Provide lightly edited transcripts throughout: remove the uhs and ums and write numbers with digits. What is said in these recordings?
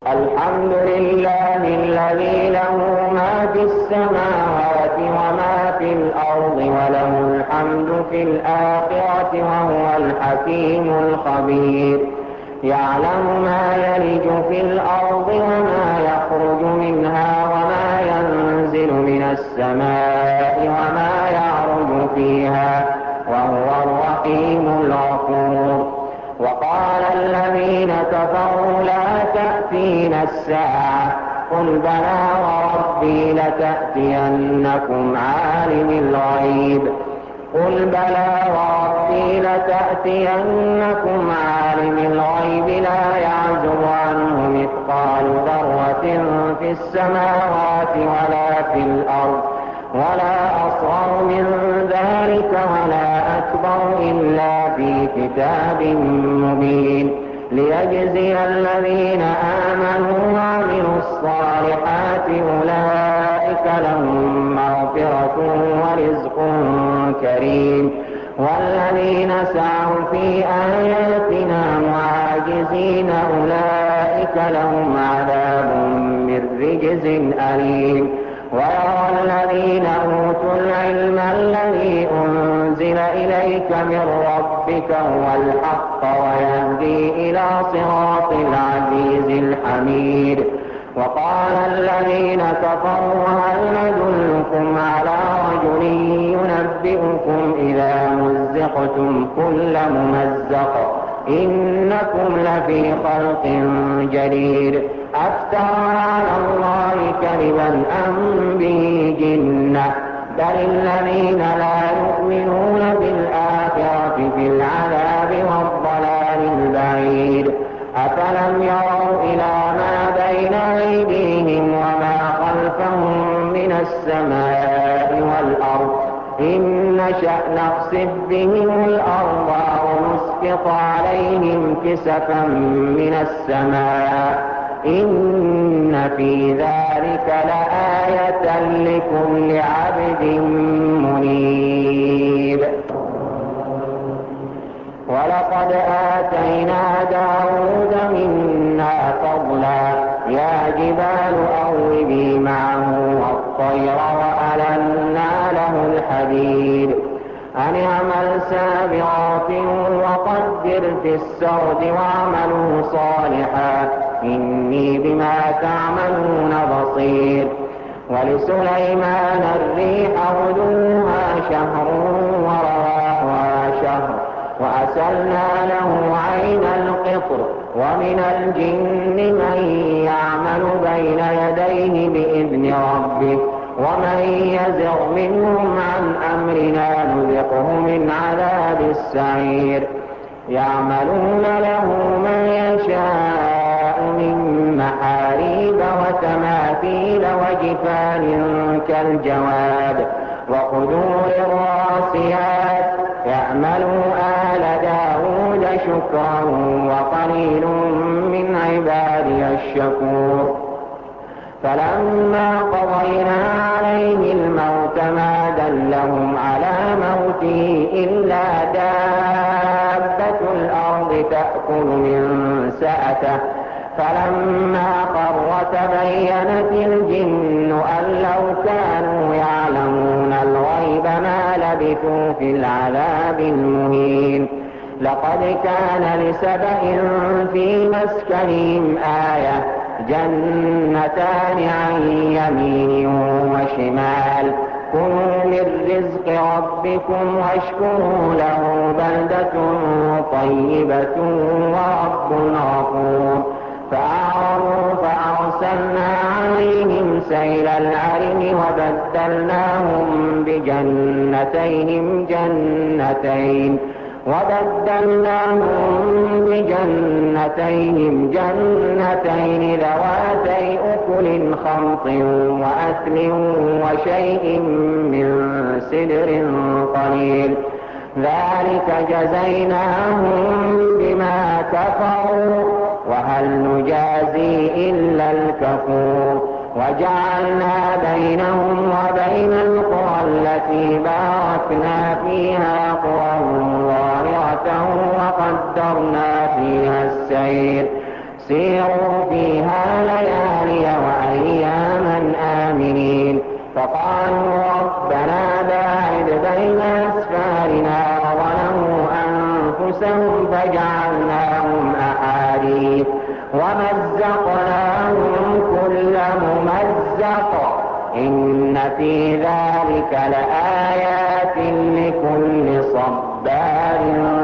الحمد لله الذي له ما في السماوات وما في الأرض وله الحمد في الآخرة وهو الحكيم الخبير. يعلم ما يلج في الأرض وما يخرج منها وما ينزل من السماء وما يعرج فيها وهو الرحيم الغفور. وقال الذين كفروا لا تأتينا الساعة قل بلى وربي لتأتينكم عالم الغيب عالم الغيب لا يعزب عنه مثقال ذرة في السماوات ولا في الأرض ولا أصغر من ذلك ولا أكبر إلا في كتاب مبين ليجزي الذين آمنوا وعملوا الصالحات أولئك لهم مغفرة ورزق كريم. والذين سعوا في آياتنا معاجزين أولئك لهم عذاب من رجز أليم. ويرى الذين أوتوا العلم الذي أنزل إليك من ربك هو الحق ويهدي إلى صراط العزيز الحميد. وقال الذين كفروا هل ندلكم على رجل ينبئكم إذا مزقتم كل ممزق إنكم لفي خلق جديد أفترى على الله كذبا أم به جنة بل الذين لا يؤمنون بالآخرة في العذاب والضلال البعيد. أفلم يروا إلى ما بين أيديهم وما خلفهم من السماء والأرض إن نشأ نخسف بهم الأرض أو نسقط عليهم كسفا من السماء إن في ذلك لآية لكل عبد منيب. ولقد آتينا داود منا فضلا يا جبال أوبي معه والطير وألنا له الحديد أن اعمل سابغات وقدر في السرد واعملوا صالحا إني بما تعملون بصير. ولسليمان الريح غدوها شهر ورواحها شهر وأسلنا له عين القطر ومن الجن من يعمل بين يديه بإذن ربه ومن يزغ منهم عن أمرنا نذقه من عذاب السعير. يعملون له ما يشاء من محاريب وتماثيل وجفان كالجواب وقدور الراسيات يعملوا آل داود شكرا وقليل من عبادي الشكور. فلما قضينا عليه الموت ما دلهم على موته إلا دابة الأرض تأكل من سأته فلما قر تبينت الجن أن لو كانوا يعلمون الغيب ما لبثوا في العذاب المهين. لقد كان لسبإ في مسكنهم آية جنتان عن يمين وشمال كلوا من رزق ربكم واشكروا له بلدة طيبة ورب غفور. فأعرضوا فأرسلنا عليهم سيل العرم وبدلناهم جنتين ذواتي أكل خمط وأثل وشيء من سدر قليل ذلك جزيناهم بما كفروا وهل نجازي إلا الكفور. وجعلنا بينهم وبين القرى التي باركنا فيها قرى ظاهرة وقدرنا فيها السير سيروا فيها ومزقناهم كل ممزق إن في ذلك لآيات لكل صبار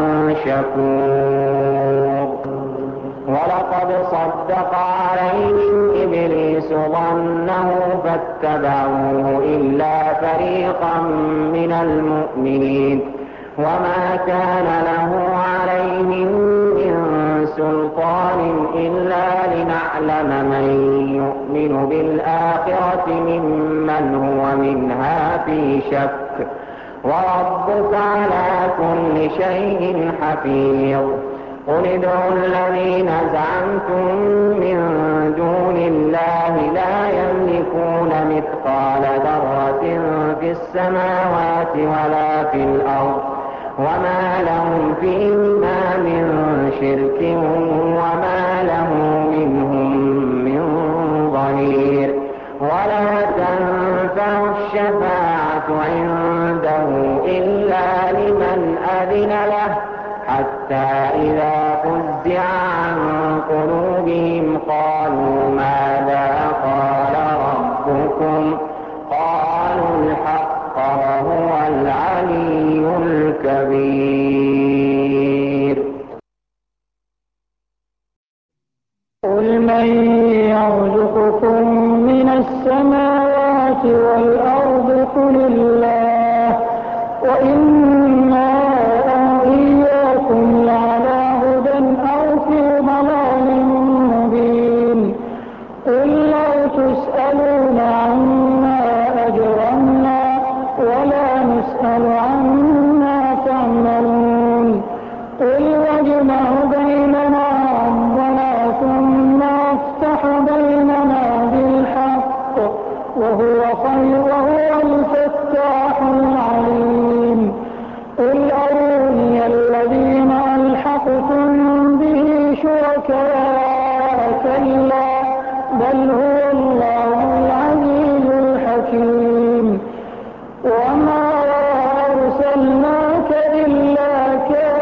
شكور. ولقد صدق عليهم إبليس ظنه فاتبعوه إلا فريقا من المؤمنين وما كان له عليهم من سلطان إلا لنعلم من يؤمن بالآخرة ممن هو منها في شك وربك على كل شيء حفيظ. قل ادعوا الذين زعمتم من دون الله لا يملكون مثقال ذرة في السماوات ولا في الأرض وما لهم فيهما من شرك وما له منهم من ظهير. ولا تنفع الشفاعة عنده إلا لمن أذن له حتى إذا فزع عن قلوبهم قالوا ماذا قال ربكم قالوا الحق وهو العلي الكبير. قل من يرزقكم من السماوات والأرض قل الله وإنا إياكم لعلى هدى أو في ضلال مبين. قل لو تسألون عما أجرمنا ولا نسأل عما تعملون. قل يجمع بيننا ربنا ثم يفتح بيننا بالحق وهو الفتاح العليم. قل أروني الذين ألحقتم به شركاء كلا بل هو الله العزيز الحكيم. وما أرسلناك إلا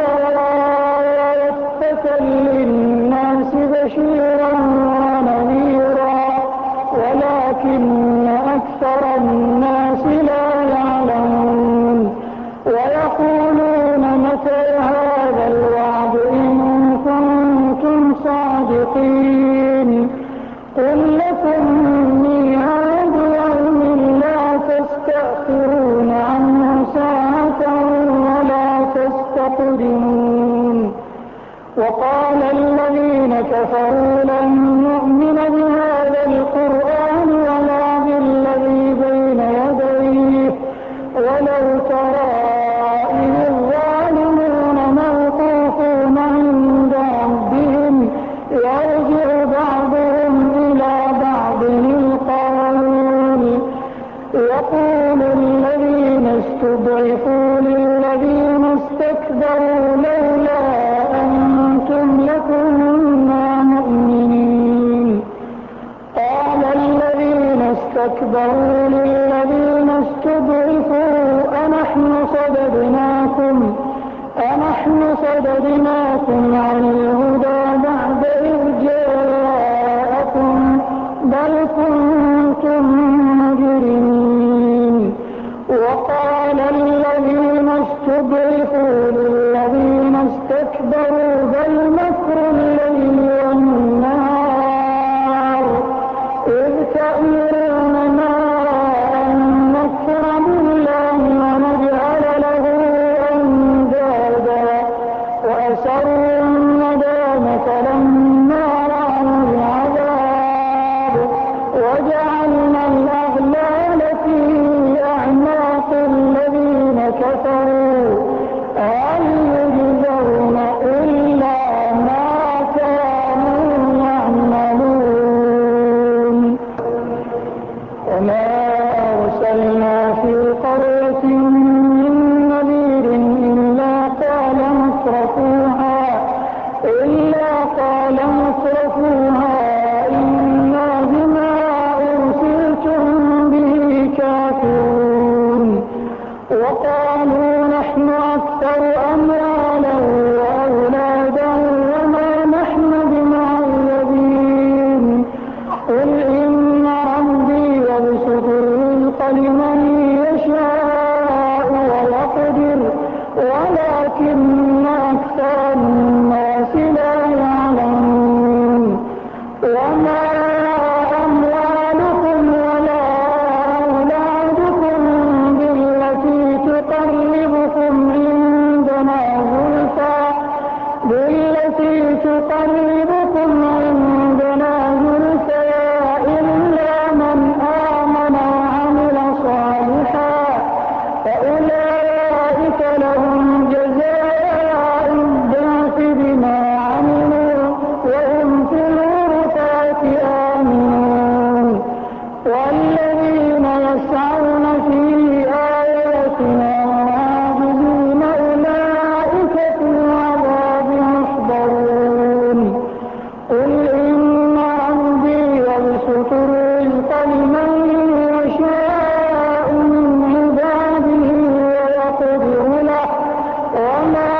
كافة للناس بشيرا ونذيرا ولكن أكثر الناس لا يعلمون. ويقولون متى هذا الوعد إن كنتم صادقين. قل لكم ميعاد يوم لا تستأخرون عنه ساعة ولا تستقدمون. وقال الذين كفروا لن نؤمن بهذا القرآن ولا بالذي بين يديه ولو ترى إذ الظالمون موقوفون عند ربهم يرجع بعضهم إلى بعض القول يقول الذين استضعفوا للذين استكبروا لولا أنتم لكنا مؤمنين. قال الذين استكبروا للذين استضعفوا أنحن صددناكم عن الهدى بعد إذ جاءكم بل كنتم مجرمين. وقال الذين استضعفوا للذين استكبروا بل مكر الليل والنهار إذ تأمروننا أن نكفر بالله ونجعل له أندادا وأسروا الندامة لما رأوا العذاب وجعلنا وما أموالكم ولا أولادكم بالتي تقربكم عندنا زلفى إلا من آمن وعمل صالحا فأولئك لهم جزاء الضعف بما عملوا وهم في الغرفات آمنون والذين يسعون في آياتنا معاجزين أولئك في العذاب محضرون قل إن ربي يبسط الرزق لمن يشاء من عباده ويقدر له وما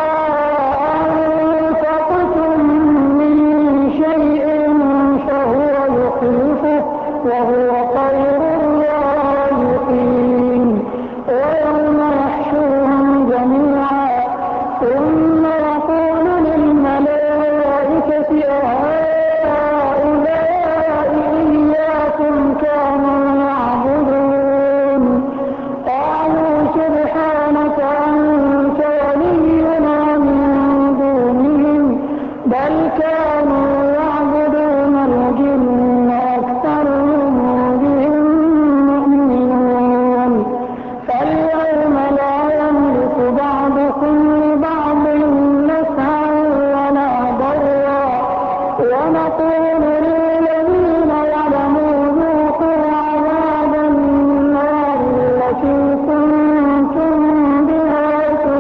أنفقتم من شيء فهو يخلفه وهو خير الرازقين ويوم يحشرهم جميعا ثم يقول للملائكة أهؤلاء إياكم كانوا يعبدون قالوا سبحانك أنت ولينا من دونهم بل كانوا يعبدون الجن أكثرهم بهم مؤمنون فاليوم لا يملك بعضكم لبعض نفعا ولا ضرا ونقول للذين ظلموا ذوقوا عذاب النار التي كنتم بها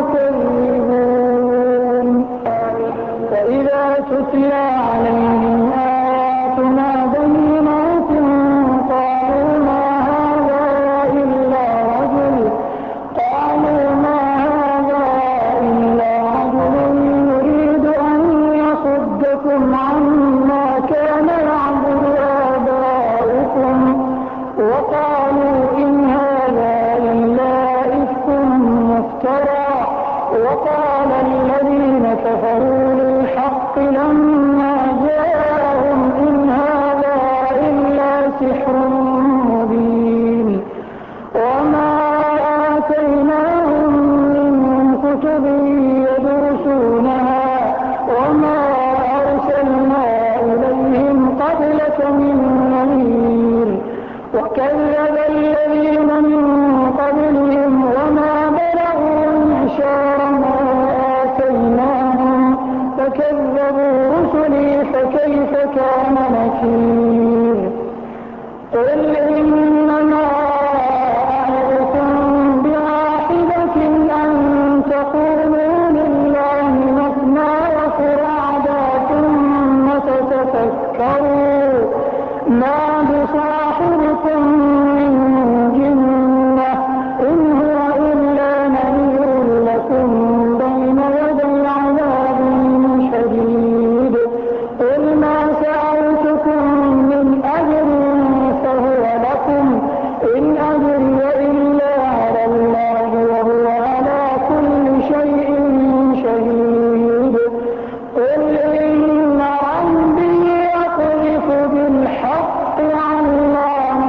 تكذبون فإذا تتلى عليهم آياتنا بينات قالوا ما هذا إلا رجل يريد أن يصدكم عما كان يعبد آباؤكم وقالوا إن هذا إلا إفك مفترى وقال الذين كفروا للحق لما جاءهم إن هذا إلا سحر مبين وما آتيناهم من كتب يدرسونها وما أرسلنا إليهم قبلك من نذير وكذب الذين من قبلهم وما بلغوا معشار ما آتيناهم فكذبوا رسلي فكيف كان نكير قل إنما أعظكم بواحدة أن تقولوا لله مثنى وفرادا ثم تتفكروا ما بصاحبكم من جنة إن هو إلا نذير لكم بين يدي عذاب شديد قل ما سألتكم من أجر فهو لكم إن أجري إلا على الله وهو على كل شيء شهيد قل إن ربي يقذف بالحق علام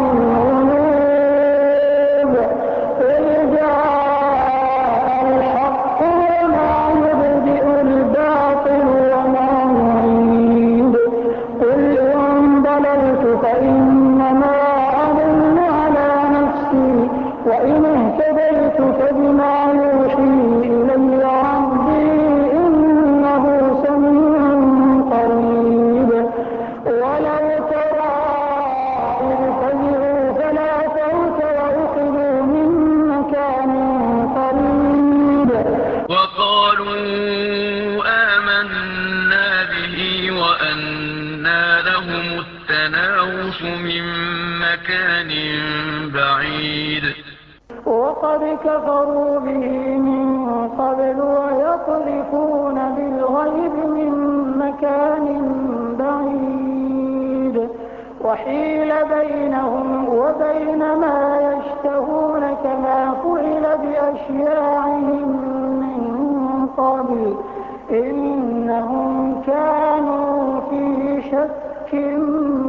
الغيوب قل جاء الحق وما يبدئ الباطل وما يعيد قل إن ضللت فإنما أضل على نفسي وإن اهتديت فبما يوحي إلي ربي إنه سميع قريب ولو ترى إذ فزعوا فلا فوت وأخذوا من مكان قريب وقالوا آمنا به وأنى لهم التناوش من مكان بعيد وقد كفروا به من قبل ويقذفون بالغيب من مكان بعيد وحيل بينهم وبين ما يشتهون كما فعل بأشياعهم من قبل إنهم كانوا في شك